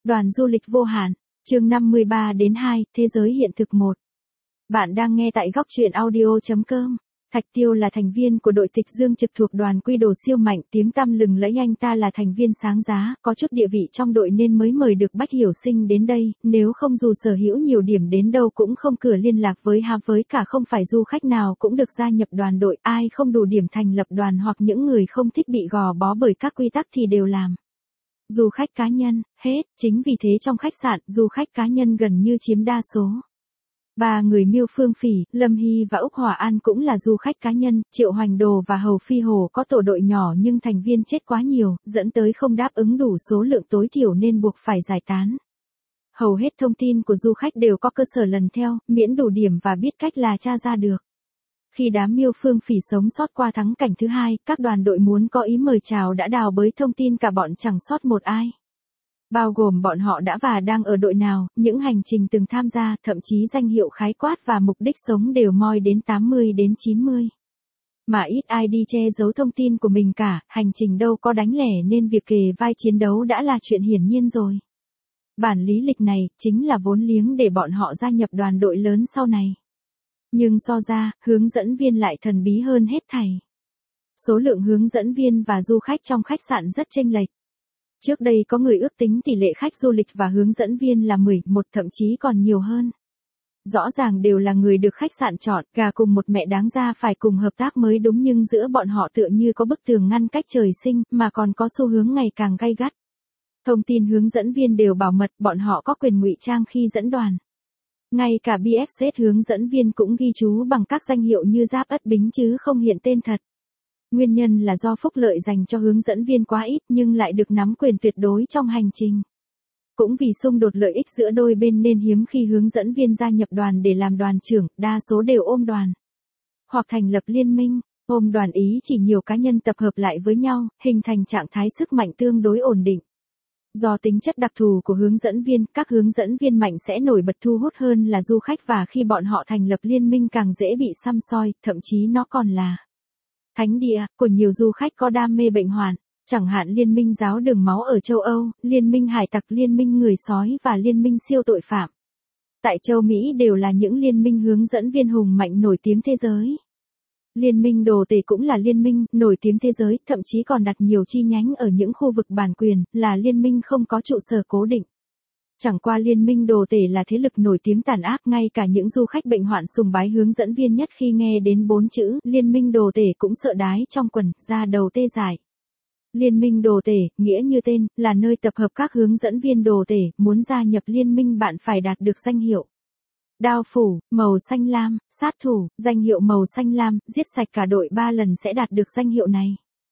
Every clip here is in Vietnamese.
Đoàn du lịch vô hạn, chương 53 đến 2, thế giới hiện thực 1. Bạn đang nghe tại góc truyện audio.com. Thạch Tiêu là thành viên của đội tịch dương trực thuộc đoàn quy đồ siêu mạnh, tiếng tăm lừng lẫy. Anh ta là thành viên sáng giá, có chút địa vị trong đội nên mới mời được Bách Hiểu Sinh đến đây, nếu không dù sở hữu nhiều điểm đến đâu cũng không cửa liên lạc với với cả không phải du khách nào cũng được gia nhập đoàn đội, ai không đủ điểm thành lập đoàn hoặc những người không thích bị gò bó bởi các quy tắc thì đều làm. Du khách cá nhân, hết, chính vì thế trong khách sạn, du khách cá nhân gần như chiếm đa số. Ba người Miêu Phương Phỉ, Lâm Hy và Úc Hòa An cũng là du khách cá nhân, Triệu Hoành Đồ và Hầu Phi Hồ có tổ đội nhỏ nhưng thành viên chết quá nhiều, dẫn tới không đáp ứng đủ số lượng tối thiểu nên buộc phải giải tán. Hầu hết thông tin của du khách đều có cơ sở lần theo, miễn đủ điểm và biết cách là tra ra được. Khi đám Miêu Phương Phỉ sống sót qua thắng cảnh thứ hai, các đoàn đội muốn có ý mời chào đã đào bới thông tin cả bọn chẳng sót một ai. Bao gồm bọn họ đã và đang ở đội nào, những hành trình từng tham gia, thậm chí danh hiệu khái quát và mục đích sống đều moi đến 80 đến 90. Mà ít ai đi che giấu thông tin của mình cả, hành trình đâu có đánh lẻ nên việc kề vai chiến đấu đã là chuyện hiển nhiên rồi. Bản lý lịch này, chính là vốn liếng để bọn họ gia nhập đoàn đội lớn sau này. Nhưng so ra, hướng dẫn viên lại thần bí hơn hết thảy. Số lượng hướng dẫn viên và du khách trong khách sạn rất chênh lệch. Trước đây có người ước tính tỷ lệ khách du lịch và hướng dẫn viên là 10, thậm chí còn nhiều hơn. Rõ ràng đều là người được khách sạn chọn, gà cùng một mẹ đáng ra phải cùng hợp tác mới đúng nhưng giữa bọn họ tựa như có bức tường ngăn cách trời sinh, mà còn có xu hướng ngày càng gay gắt. Thông tin hướng dẫn viên đều bảo mật, bọn họ có quyền ngụy trang khi dẫn đoàn. Ngay cả BFZ hướng dẫn viên cũng ghi chú bằng các danh hiệu như Giáp Ất Bính chứ không hiện tên thật. Nguyên nhân là do phúc lợi dành cho hướng dẫn viên quá ít nhưng lại được nắm quyền tuyệt đối trong hành trình. Cũng vì xung đột lợi ích giữa đôi bên nên hiếm khi hướng dẫn viên gia nhập đoàn để làm đoàn trưởng, đa số đều ôm đoàn. Hoặc thành lập liên minh, ôm đoàn ý chỉ nhiều cá nhân tập hợp lại với nhau, hình thành trạng thái sức mạnh tương đối ổn định. Do tính chất đặc thù của hướng dẫn viên, các hướng dẫn viên mạnh sẽ nổi bật thu hút hơn là du khách và khi bọn họ thành lập liên minh càng dễ bị săm soi, thậm chí nó còn là thánh địa của nhiều du khách có đam mê bệnh hoạn, chẳng hạn Liên minh giáo đường máu ở châu Âu, Liên minh hải tặc, Liên minh người sói và Liên minh siêu tội phạm. Tại châu Mỹ đều là những liên minh hướng dẫn viên hùng mạnh nổi tiếng thế giới. Liên minh đồ tể cũng là liên minh nổi tiếng thế giới, thậm chí còn đặt nhiều chi nhánh ở những khu vực bản quyền, là liên minh không có trụ sở cố định. Chẳng qua liên minh đồ tể là thế lực nổi tiếng tàn ác, ngay cả những du khách bệnh hoạn sùng bái hướng dẫn viên nhất khi nghe đến 4 chữ liên minh đồ tể cũng sợ đái trong quần, da đầu tê dại. Liên minh đồ tể, nghĩa như tên, là nơi tập hợp các hướng dẫn viên đồ tể, muốn gia nhập liên minh bạn phải đạt được danh hiệu Đao phủ, màu xanh lam, sát thủ, danh hiệu màu xanh lam, giết sạch cả đội 3 lần sẽ đạt được danh hiệu này.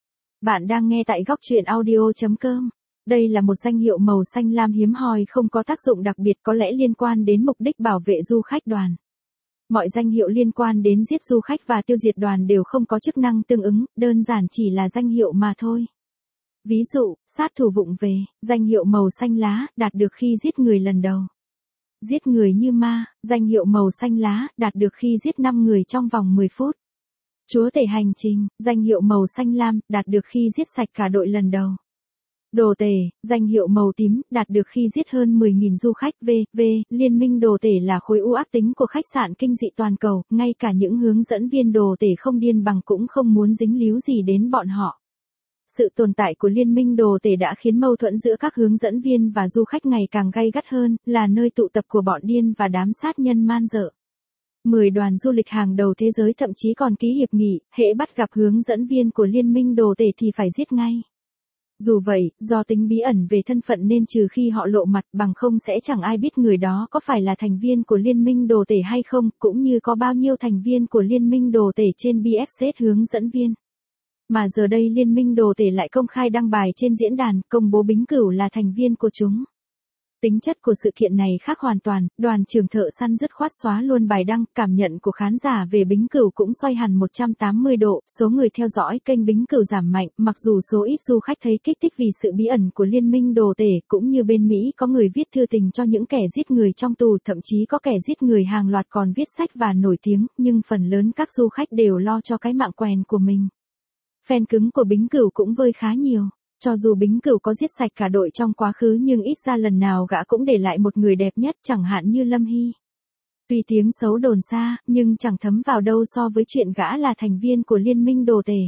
Bạn đang nghe tại góc truyện audio.com. Đây là một danh hiệu màu xanh lam hiếm hoi không có tác dụng đặc biệt, có lẽ liên quan đến mục đích bảo vệ du khách đoàn. Mọi danh hiệu liên quan đến giết du khách và tiêu diệt đoàn đều không có chức năng tương ứng, đơn giản chỉ là danh hiệu mà thôi. Ví dụ, sát thủ vụng về, danh hiệu màu xanh lá, đạt được khi giết người lần đầu. Giết người như ma, danh hiệu màu xanh lá, đạt được khi giết 5 người trong vòng 10 phút. Chúa tể hành trình, danh hiệu màu xanh lam, đạt được khi giết sạch cả đội lần đầu. Đồ tể, danh hiệu màu tím, đạt được khi giết hơn 10.000 du khách. Liên minh đồ tể là khối u ác tính của khách sạn kinh dị toàn cầu, ngay cả những hướng dẫn viên đồ tể không điên bằng cũng không muốn dính líu gì đến bọn họ. Sự tồn tại của liên minh đồ tể đã khiến mâu thuẫn giữa các hướng dẫn viên và du khách ngày càng gay gắt hơn, là nơi tụ tập của bọn điên và đám sát nhân man dợ. 10 đoàn du lịch hàng đầu thế giới thậm chí còn ký hiệp nghị, hễ bắt gặp hướng dẫn viên của liên minh đồ tể thì phải giết ngay. Dù vậy, do tính bí ẩn về thân phận nên trừ khi họ lộ mặt, bằng không sẽ chẳng ai biết người đó có phải là thành viên của liên minh đồ tể hay không, cũng như có bao nhiêu thành viên của liên minh đồ tể trên BFZ hướng dẫn viên. Mà giờ đây liên minh đồ tể lại công khai đăng bài trên diễn đàn, công bố Bính Cửu là thành viên của chúng. Tính chất của sự kiện này khác hoàn toàn, đoàn trưởng thợ săn dứt khoát xóa luôn bài đăng, cảm nhận của khán giả về Bính Cửu cũng xoay hẳn 180 độ, số người theo dõi kênh Bính Cửu giảm mạnh, mặc dù số ít du khách thấy kích thích vì sự bí ẩn của liên minh đồ tể, cũng như bên Mỹ có người viết thư tình cho những kẻ giết người trong tù, thậm chí có kẻ giết người hàng loạt còn viết sách và nổi tiếng, nhưng phần lớn các du khách đều lo cho cái mạng quèn của mình. Fan cứng của Bính Cửu cũng vơi khá nhiều. Cho dù Bính Cửu có giết sạch cả đội trong quá khứ nhưng ít ra lần nào gã cũng để lại một người đẹp nhất chẳng hạn như Lâm Hy. Tuy tiếng xấu đồn xa, nhưng chẳng thấm vào đâu so với chuyện gã là thành viên của Liên minh Đồ Tể.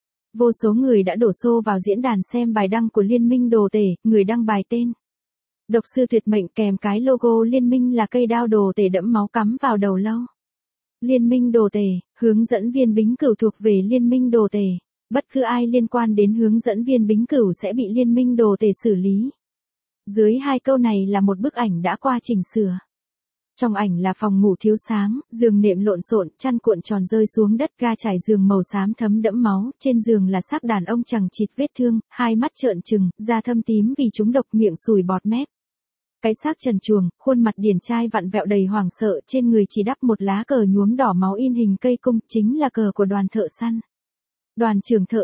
Vô số người đã đổ xô vào diễn đàn xem bài đăng của Liên minh Đồ Tể, người đăng bài tên Độc sư tuyệt mệnh kèm cái logo liên minh là cây đao Đồ Tể đẫm máu cắm vào đầu lâu. Liên minh Đồ Tể, hướng dẫn viên Bính Cửu thuộc về Liên minh Đồ Tể. Bất cứ ai liên quan đến hướng dẫn viên Bính Cửu sẽ bị Liên minh Đồ Tể xử lý. Dưới hai câu này là một bức ảnh đã qua chỉnh sửa. Trong ảnh là phòng ngủ thiếu sáng, giường nệm lộn xộn, chăn cuộn tròn rơi xuống đất, ga trải giường màu xám thấm đẫm máu, trên giường là xác đàn ông chằng chịt vết thương, hai mắt trợn trừng, da thâm tím vì trúng độc, miệng sùi bọt mép. Cái xác trần truồng, khuôn mặt điển trai vặn vẹo đầy hoảng sợ, trên người chỉ đắp một lá cờ nhuốm đỏ máu in hình cây cung, chính là cờ của đoàn thợ săn. Đoàn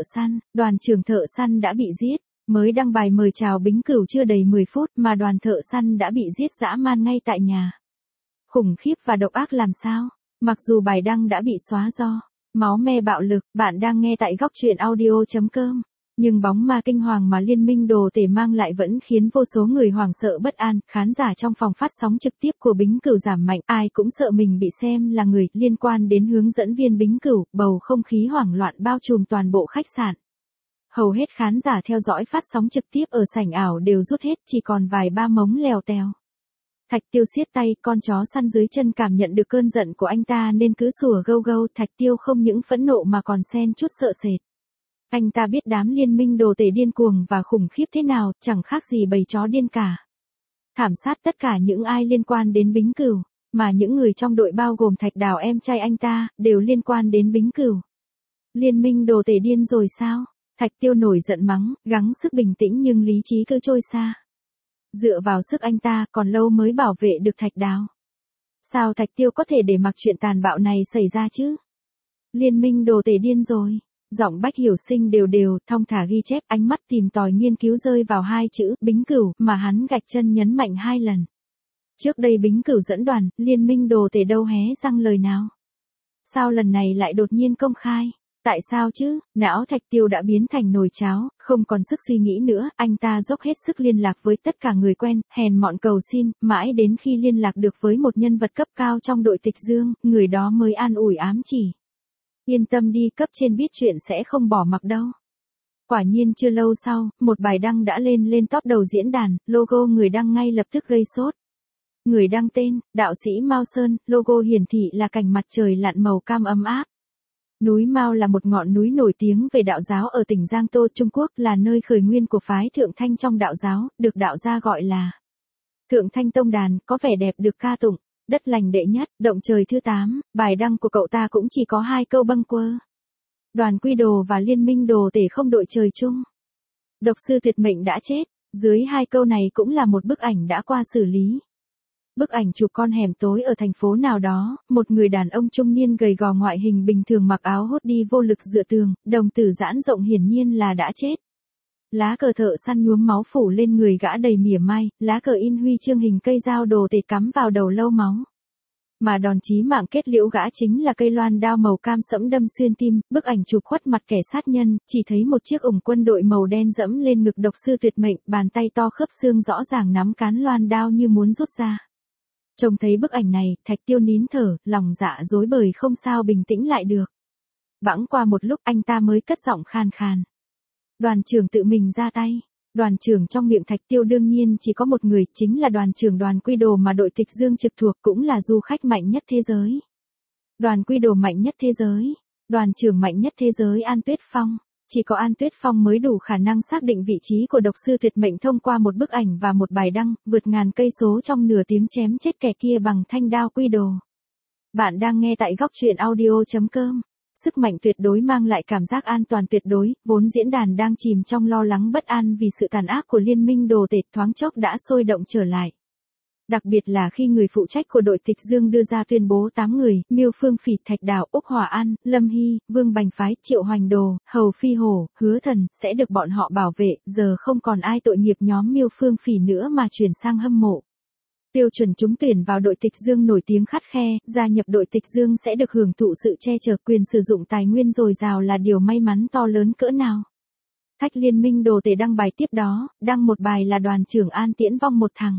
trưởng thợ săn đã bị giết. Mới đăng bài mời chào Bính Cửu chưa đầy 10 phút mà đoàn thợ săn đã bị giết dã man ngay tại nhà. Khủng khiếp và độc ác làm sao? Mặc dù bài đăng đã bị xóa do máu me bạo lực, bạn đang nghe tại góc truyện audio.com. Nhưng bóng ma kinh hoàng mà Liên minh Đồ Tể mang lại vẫn khiến vô số người hoảng sợ bất an, khán giả trong phòng phát sóng trực tiếp của Bính Cửu giảm mạnh, ai cũng sợ mình bị xem là người liên quan đến hướng dẫn viên Bính Cửu, bầu không khí hoảng loạn bao trùm toàn bộ khách sạn. Hầu hết khán giả theo dõi phát sóng trực tiếp ở sảnh ảo đều rút hết, chỉ còn vài ba mống lèo tèo. Thạch Tiêu siết tay, con chó săn dưới chân cảm nhận được cơn giận của anh ta nên cứ sủa gâu gâu. Thạch Tiêu không những phẫn nộ mà còn xen chút sợ sệt. Anh ta biết đám Liên minh Đồ Tể điên cuồng và khủng khiếp thế nào, chẳng khác gì bầy chó điên cả. Thảm sát tất cả những ai liên quan đến Bính Cửu, mà những người trong đội bao gồm Thạch Đào em trai anh ta, đều liên quan đến Bính Cửu. Liên minh Đồ Tể điên rồi sao? Thạch Tiêu nổi giận mắng, gắng sức bình tĩnh nhưng lý trí cứ trôi xa. Dựa vào sức anh ta còn lâu mới bảo vệ được Thạch Đào. Sao Thạch Tiêu có thể để mặc chuyện tàn bạo này xảy ra chứ? Liên minh Đồ Tể điên rồi. Giọng Bách Hiểu Sinh đều đều, thong thả ghi chép, ánh mắt tìm tòi nghiên cứu rơi vào hai chữ Bính Cửu mà hắn gạch chân nhấn mạnh 2 lần. Trước đây Bính Cửu dẫn đoàn, Liên minh Đồ Tể đâu hé răng lời nào. Sao lần này lại đột nhiên công khai? Tại sao chứ? Não Thạch Tiêu đã biến thành nồi cháo, không còn sức suy nghĩ nữa, anh ta dốc hết sức liên lạc với tất cả người quen, hèn mọn cầu xin, mãi đến khi liên lạc được với một nhân vật cấp cao trong đội Tịch Dương, người đó mới an ủi ám chỉ. Yên tâm đi, cấp trên biết chuyện sẽ không bỏ mặc đâu. Quả nhiên chưa lâu sau, một bài đăng đã lên top đầu diễn đàn, logo người đăng ngay lập tức gây sốt. Người đăng tên, đạo sĩ Mao Sơn, logo hiển thị là cảnh mặt trời lặn màu cam ấm áp. Núi Mao là một ngọn núi nổi tiếng về đạo giáo ở tỉnh Giang Tô, Trung Quốc, là nơi khởi nguyên của phái Thượng Thanh trong đạo giáo, được đạo gia gọi là Thượng Thanh Tông Đàn, có vẻ đẹp được ca tụng. Đất lành đệ nhất, động trời thứ 8, bài đăng của cậu ta cũng chỉ có 2 câu bâng quơ. Đoàn Quy Đồ và Liên minh Đồ Tể không đội trời chung. Độc sư tuyệt mệnh đã chết, dưới 2 câu này cũng là một bức ảnh đã qua xử lý. Bức ảnh chụp con hẻm tối ở thành phố nào đó, một người đàn ông trung niên gầy gò ngoại hình bình thường mặc áo hốt đi vô lực dựa tường, đồng tử giãn rộng hiển nhiên là đã chết. Lá cờ thợ săn nhuốm máu phủ lên người gã đầy mỉa mai, lá cờ in huy chương hình cây dao Đồ Tể cắm vào đầu lâu máu. Mà đòn chí mạng kết liễu gã chính là cây loan đao màu cam sẫm đâm xuyên tim, bức ảnh chụp khuất mặt kẻ sát nhân, chỉ thấy một chiếc ủng quân đội màu đen dẫm lên ngực độc sư tuyệt mệnh, bàn tay to khớp xương rõ ràng nắm cán loan đao như muốn rút ra. Trông thấy bức ảnh này, Thạch Tiêu nín thở, lòng dạ rối bời không sao bình tĩnh lại được. Bẵng qua một lúc anh ta mới cất giọng khan khan. Đoàn trưởng tự mình ra tay. Đoàn trưởng trong miệng Thạch Tiêu đương nhiên chỉ có một người, chính là đoàn trưởng Đoàn Quy Đồ mà đội Tịch Dương trực thuộc, cũng là du khách mạnh nhất thế giới. Đoàn Quy Đồ mạnh nhất thế giới. Đoàn trưởng mạnh nhất thế giới An Tuyết Phong. Chỉ có An Tuyết Phong mới đủ khả năng xác định vị trí của độc sư tuyệt mệnh thông qua một bức ảnh và một bài đăng, vượt ngàn cây số trong nửa tiếng chém chết kẻ kia bằng thanh đao Quy Đồ. Bạn đang nghe tại góc truyện audio.com. Sức mạnh tuyệt đối mang lại cảm giác an toàn tuyệt đối, vốn diễn đàn đang chìm trong lo lắng bất an vì sự tàn ác của Liên minh Đồ Tể thoáng chốc đã sôi động trở lại. Đặc biệt là khi người phụ trách của đội Tịch Dương đưa ra tuyên bố 8 người, Miêu Phương Phỉ, Thạch Đào, Úc Hòa An, Lâm Hy, Vương Bành Phái, Triệu Hoành Đồ, Hầu Phi Hổ, Hứa Thần, sẽ được bọn họ bảo vệ, giờ không còn ai tội nghiệp nhóm Miêu Phương Phỉ nữa mà chuyển sang hâm mộ. Tiêu chuẩn trúng tuyển vào đội Tịch Dương nổi tiếng khắt khe, gia nhập đội Tịch Dương sẽ được hưởng thụ sự che chở, quyền sử dụng tài nguyên dồi dào là điều may mắn to lớn cỡ nào. Thách Liên minh đồ tể đăng bài tiếp đó, đăng một bài là đoàn trưởng An tiễn vong một thằng.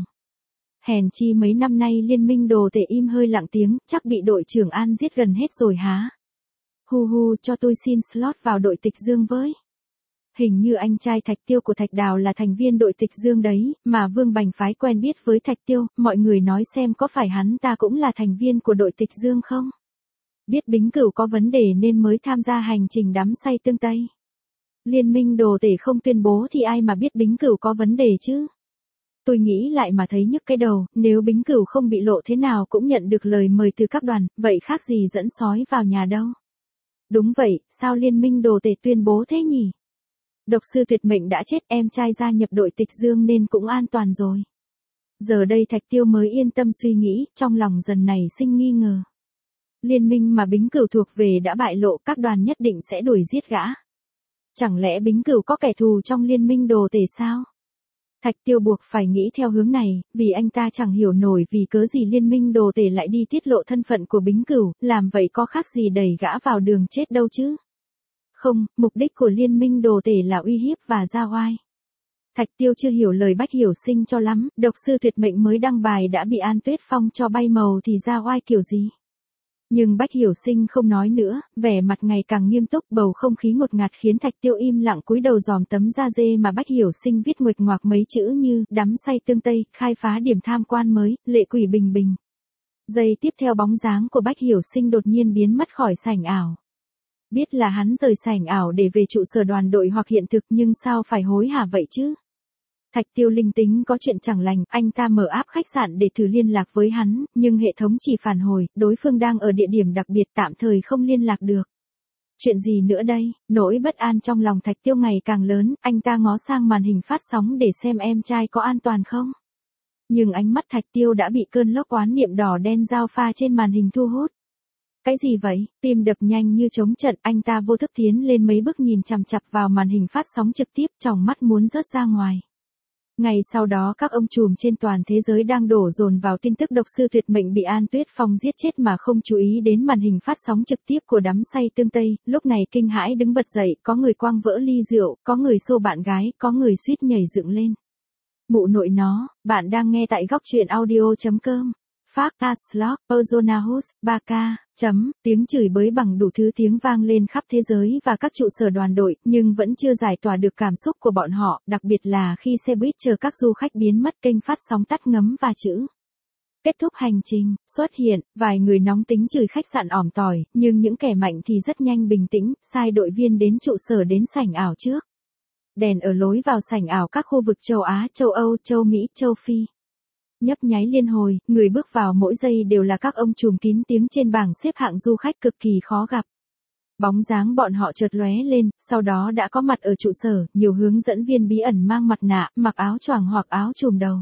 Hèn chi mấy năm nay Liên minh đồ tể im hơi lặng tiếng, chắc bị đội trưởng An giết gần hết rồi há. Hu hu, cho tôi xin slot vào đội Tịch Dương với. Hình như anh trai Thạch Tiêu của Thạch Đào là thành viên đội Tịch Dương đấy, mà Vương Bành phái quen biết với Thạch Tiêu, mọi người nói xem có phải hắn ta cũng là thành viên của đội Tịch Dương không? Biết Bính Cửu có vấn đề nên mới tham gia hành trình đắm say tương Tây. Liên minh đồ tể không tuyên bố thì ai mà biết Bính Cửu có vấn đề chứ? Tôi nghĩ lại mà thấy nhức cái đầu, nếu Bính Cửu không bị lộ thế nào cũng nhận được lời mời từ các đoàn, vậy khác gì dẫn sói vào nhà đâu. Đúng vậy, sao liên minh đồ tể tuyên bố thế nhỉ? Độc sư tuyệt mệnh đã chết, em trai gia nhập đội Tịch Dương nên cũng an toàn rồi. Giờ đây Thạch Tiêu mới yên tâm suy nghĩ, trong lòng dần nảy sinh nghi ngờ. Liên minh mà Bính Cửu thuộc về đã bại lộ, các đoàn nhất định sẽ đuổi giết gã. Chẳng lẽ Bính Cửu có kẻ thù trong liên minh đồ tể sao? Thạch Tiêu buộc phải nghĩ theo hướng này, vì anh ta chẳng hiểu nổi vì cớ gì liên minh đồ tể lại đi tiết lộ thân phận của Bính Cửu, làm vậy có khác gì đẩy gã vào đường chết đâu chứ? Không, mục đích của liên minh đồ tể là uy hiếp và ra oai. Thạch Tiêu chưa hiểu lời Bách Hiểu Sinh cho lắm, độc sư tuyệt mệnh mới đăng bài đã bị An Tuyết Phong cho bay màu thì ra oai kiểu gì? Nhưng Bách Hiểu Sinh không nói nữa, vẻ mặt ngày càng nghiêm túc, bầu không khí ngột ngạt khiến Thạch Tiêu im lặng cúi đầu dòm tấm da dê mà Bách Hiểu Sinh viết nguệch ngoạc mấy chữ như đắm say tương Tây, khai phá điểm tham quan mới, lệ quỷ bình bình. Giây tiếp theo bóng dáng của Bách Hiểu Sinh đột nhiên biến mất khỏi sảnh ảo. Biết là hắn rời sảnh ảo để về trụ sở đoàn đội hoặc hiện thực, nhưng sao phải hối hả vậy chứ? Thạch Tiêu linh tính có chuyện chẳng lành, anh ta mở app khách sạn để thử liên lạc với hắn, nhưng hệ thống chỉ phản hồi, đối phương đang ở địa điểm đặc biệt tạm thời không liên lạc được. Chuyện gì nữa đây? Nỗi bất an trong lòng Thạch Tiêu ngày càng lớn, anh ta ngó sang màn hình phát sóng để xem em trai có an toàn không. Nhưng ánh mắt Thạch Tiêu đã bị cơn lốc oán niệm đỏ đen giao pha trên màn hình thu hút. Cái gì vậy? Tim đập nhanh như trống trận, anh ta vô thức tiến lên mấy bước nhìn chằm chằm vào màn hình phát sóng trực tiếp, tròng mắt muốn rớt ra ngoài. Ngày sau đó các ông trùm trên toàn thế giới đang đổ dồn vào tin tức độc sư tuyệt mệnh bị An Tuyết Phong giết chết mà không chú ý đến màn hình phát sóng trực tiếp của đắm say tương Tây, lúc này kinh hãi đứng bật dậy, có người quăng vỡ ly rượu, có người xô bạn gái, có người suýt nhảy dựng lên. Mụ nội nó, bạn đang nghe tại góc truyện audio.com. Phát Aslog, Ozonahus, 3K, tiếng chửi bới bằng đủ thứ tiếng vang lên khắp thế giới và các trụ sở đoàn đội, nhưng vẫn chưa giải tỏa được cảm xúc của bọn họ, đặc biệt là khi xe buýt chờ các du khách biến mất, kênh phát sóng tắt ngấm và chữ. Kết thúc hành trình, xuất hiện, vài người nóng tính chửi khách sạn ỏm tỏi, nhưng những kẻ mạnh thì rất nhanh bình tĩnh, sai đội viên đến trụ sở đến sảnh ảo trước. Đèn ở lối vào sảnh ảo các khu vực châu Á, châu Âu, châu Mỹ, châu Phi nhấp nháy liên hồi, người bước vào mỗi giây đều là các ông trùm kín tiếng trên bảng xếp hạng du khách cực kỳ khó gặp. Bóng dáng bọn họ chợt lóe lên, sau đó đã có mặt ở trụ sở, nhiều hướng dẫn viên bí ẩn mang mặt nạ, mặc áo choàng hoặc áo trùm đầu.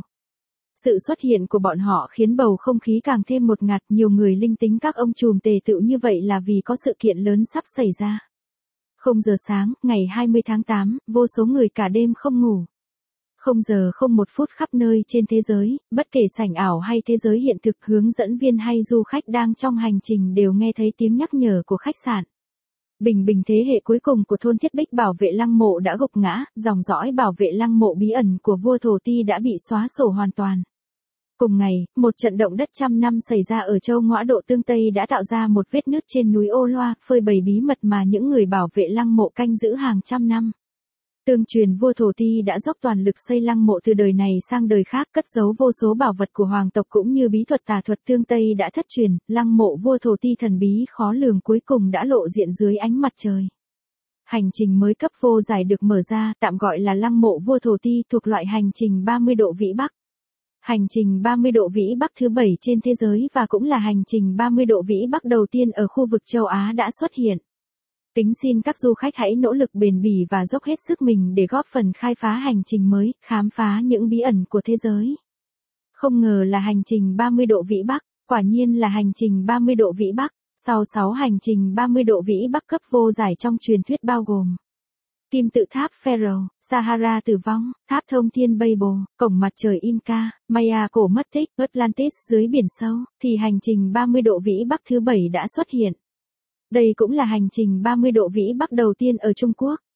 Sự xuất hiện của bọn họ khiến bầu không khí càng thêm một ngạt, nhiều người linh tính các ông trùm tề tựu như vậy là vì có sự kiện lớn sắp xảy ra. 0 giờ sáng, ngày 20 tháng 8, vô số người cả đêm không ngủ. 0 giờ 01 phút khắp nơi trên thế giới, bất kể sảnh ảo hay thế giới hiện thực, hướng dẫn viên hay du khách đang trong hành trình đều nghe thấy tiếng nhắc nhở của khách sạn. Bình bình thế hệ cuối cùng của thôn Thiết Bích bảo vệ lăng mộ đã gục ngã, dòng dõi bảo vệ lăng mộ bí ẩn của vua Thổ Ti đã bị xóa sổ hoàn toàn. Cùng ngày, một trận động đất trăm năm xảy ra ở châu Ngõa Độ Tương Tây đã tạo ra một vết nứt trên núi Ô Loa, phơi bày bí mật mà những người bảo vệ lăng mộ canh giữ hàng trăm năm. Tương truyền vua Thổ Ti đã dốc toàn lực xây lăng mộ từ đời này sang đời khác, cất giấu vô số bảo vật của hoàng tộc cũng như bí thuật tà thuật Tương Tây đã thất truyền, lăng mộ vua Thổ Ti thần bí khó lường cuối cùng đã lộ diện dưới ánh mặt trời. Hành trình mới cấp vô giải được mở ra, tạm gọi là lăng mộ vua Thổ Ti, thuộc loại hành trình 30 độ vĩ Bắc. Hành trình 30 độ vĩ Bắc thứ 7 trên thế giới và cũng là hành trình 30 độ vĩ Bắc đầu tiên ở khu vực châu Á đã xuất hiện. Kính xin các du khách hãy nỗ lực bền bỉ và dốc hết sức mình để góp phần khai phá hành trình mới, khám phá những bí ẩn của thế giới. Không ngờ là hành trình 30 độ vĩ Bắc, quả nhiên là hành trình 30 độ vĩ Bắc. Sau 6 hành trình 30 độ vĩ Bắc cấp vô giải trong truyền thuyết bao gồm Kim tự tháp Pharaoh, Sahara tử vong, tháp thông thiên Babel, cổng mặt trời Inca, Maya cổ mất tích, Atlantis dưới biển sâu, thì hành trình 30 độ vĩ Bắc thứ 7 đã xuất hiện. Đây cũng là hành trình 30 độ vĩ Bắc đầu tiên ở Trung Quốc.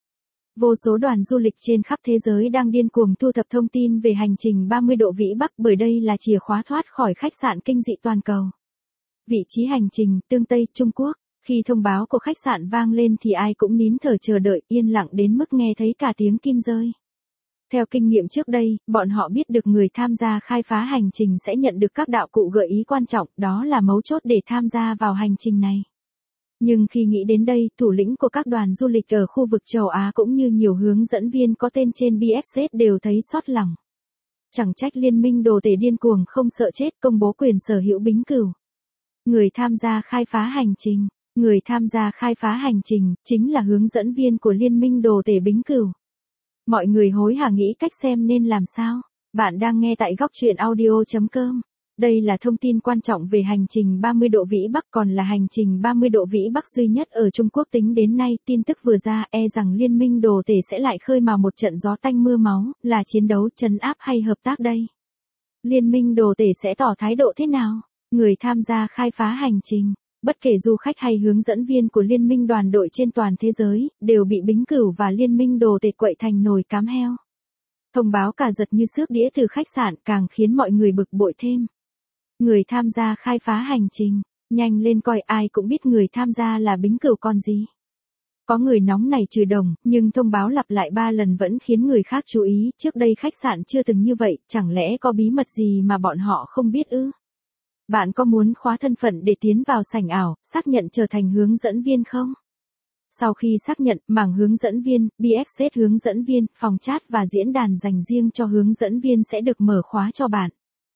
Vô số đoàn du lịch trên khắp thế giới đang điên cuồng thu thập thông tin về hành trình 30 độ vĩ Bắc bởi đây là chìa khóa thoát khỏi khách sạn kinh dị toàn cầu. Vị trí hành trình, Tương Tây, Trung Quốc. Khi thông báo của khách sạn vang lên thì ai cũng nín thở chờ đợi, yên lặng đến mức nghe thấy cả tiếng kim rơi. Theo kinh nghiệm trước đây, bọn họ biết được người tham gia khai phá hành trình sẽ nhận được các đạo cụ gợi ý quan trọng, đó là mấu chốt để tham gia vào hành trình này. Nhưng khi nghĩ đến đây, thủ lĩnh của các đoàn du lịch ở khu vực châu Á cũng như nhiều hướng dẫn viên có tên trên BFZ đều thấy xót lòng. Chẳng trách liên minh đồ tể điên cuồng không sợ chết công bố quyền sở hữu Bính Cửu. Người tham gia khai phá hành trình. Người tham gia khai phá hành trình chính là hướng dẫn viên của liên minh đồ tể Bính Cửu. Mọi người hối hả nghĩ cách xem nên làm sao. Bạn đang nghe tại góc truyện audio.com. Đây là thông tin quan trọng về hành trình 30 độ vĩ Bắc, còn là hành trình 30 độ vĩ Bắc duy nhất ở Trung Quốc tính đến nay. Tin tức vừa ra rằng liên minh đồ tể sẽ lại khơi mào một trận gió tanh mưa máu, là chiến đấu trấn áp hay hợp tác đây? Liên minh đồ tể sẽ tỏ thái độ thế nào? Người tham gia khai phá hành trình, bất kể du khách hay hướng dẫn viên của liên minh đoàn đội trên toàn thế giới, đều bị Bính Cửu và liên minh đồ tể quậy thành nồi cám heo. Thông báo cả giật như xước đĩa từ khách sạn càng khiến mọi người bực bội thêm. Người tham gia khai phá hành trình, nhanh lên coi, ai cũng biết người tham gia là Bính Cửu còn gì. Có người nóng này trừ đồng, nhưng thông báo lặp lại 3 lần vẫn khiến người khác chú ý, trước đây khách sạn chưa từng như vậy, chẳng lẽ có bí mật gì mà bọn họ không biết ư? Bạn có muốn khóa thân phận để tiến vào sảnh ảo, xác nhận trở thành hướng dẫn viên không? Sau khi xác nhận, mảng hướng dẫn viên, BFZ hướng dẫn viên, phòng chat và diễn đàn dành riêng cho hướng dẫn viên sẽ được mở khóa cho bạn.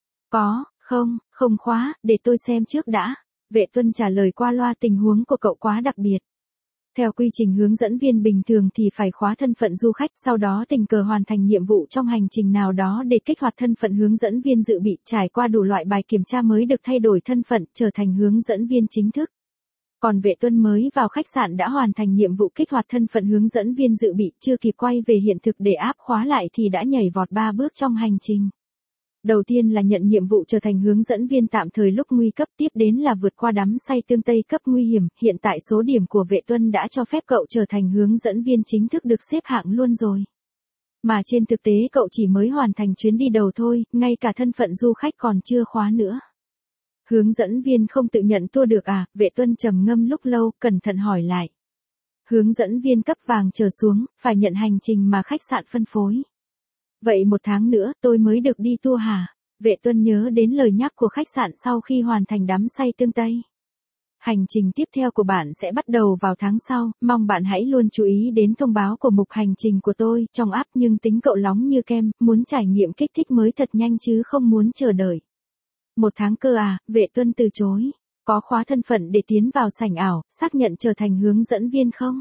Có, không khóa, để tôi xem trước đã. Vệ Tuân trả lời qua loa, tình huống của cậu quá đặc biệt. Theo quy trình hướng dẫn viên bình thường thì phải khóa thân phận du khách, sau đó tình cờ hoàn thành nhiệm vụ trong hành trình nào đó để kích hoạt thân phận hướng dẫn viên dự bị, trải qua đủ loại bài kiểm tra mới được thay đổi thân phận, trở thành hướng dẫn viên chính thức. Còn Vệ Tuân mới vào khách sạn đã hoàn thành nhiệm vụ kích hoạt thân phận hướng dẫn viên dự bị, chưa kịp quay về hiện thực để áp khóa lại thì đã nhảy vọt 3 bước trong hành trình. Đầu tiên là nhận nhiệm vụ trở thành hướng dẫn viên tạm thời lúc nguy cấp, tiếp đến là vượt qua đắm say Tương Tây cấp nguy hiểm, hiện tại số điểm của Vệ Tuân đã cho phép cậu trở thành hướng dẫn viên chính thức được xếp hạng luôn rồi. Mà trên thực tế cậu chỉ mới hoàn thành chuyến đi đầu thôi, ngay cả thân phận du khách còn chưa khóa nữa. Hướng dẫn viên không tự nhận tour được à? Vệ Tuân trầm ngâm lúc lâu, cẩn thận hỏi lại. Hướng dẫn viên cấp vàng trở xuống, phải nhận hành trình mà khách sạn phân phối. Vậy 1 tháng nữa tôi mới được đi tour hả? Vệ Tuân nhớ đến lời nhắc của khách sạn sau khi hoàn thành đắm say Tương Tây. Hành trình tiếp theo của bạn sẽ bắt đầu vào tháng sau, mong bạn hãy luôn chú ý đến thông báo của mục hành trình của tôi trong app, nhưng tính cậu nóng như kem, muốn trải nghiệm kích thích mới thật nhanh chứ không muốn chờ đợi. 1 tháng cơ à? Vệ Tuân từ chối. Có khóa thân phận để tiến vào sảnh ảo, xác nhận trở thành hướng dẫn viên không?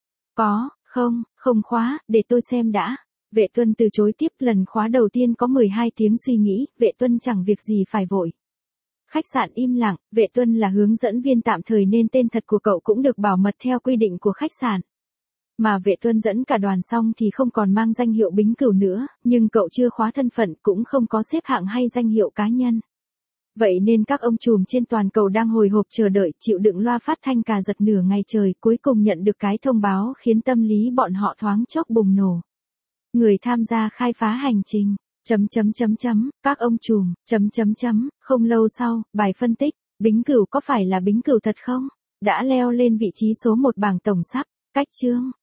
Có, không khóa, để tôi xem đã. Vệ Tuân từ chối tiếp, lần khóa đầu tiên có 12 tiếng suy nghĩ, Vệ Tuân chẳng việc gì phải vội. Khách sạn im lặng, Vệ Tuân là hướng dẫn viên tạm thời nên tên thật của cậu cũng được bảo mật theo quy định của khách sạn. Mà Vệ Tuân dẫn cả đoàn xong thì không còn mang danh hiệu Bính Cửu nữa, nhưng cậu chưa khóa thân phận, cũng không có xếp hạng hay danh hiệu cá nhân. Vậy nên các ông trùm trên toàn cầu đang hồi hộp chờ đợi, chịu đựng loa phát thanh cà giật nửa ngày trời, cuối cùng nhận được cái thông báo khiến tâm lý bọn họ thoáng chốc bùng nổ. Người tham gia khai phá hành trình, các ông trùm, không lâu sau, bài phân tích, Bính Cửu có phải là Bính Cửu thật không? Đã leo lên vị trí số 1 bảng tổng sắp, cách chương.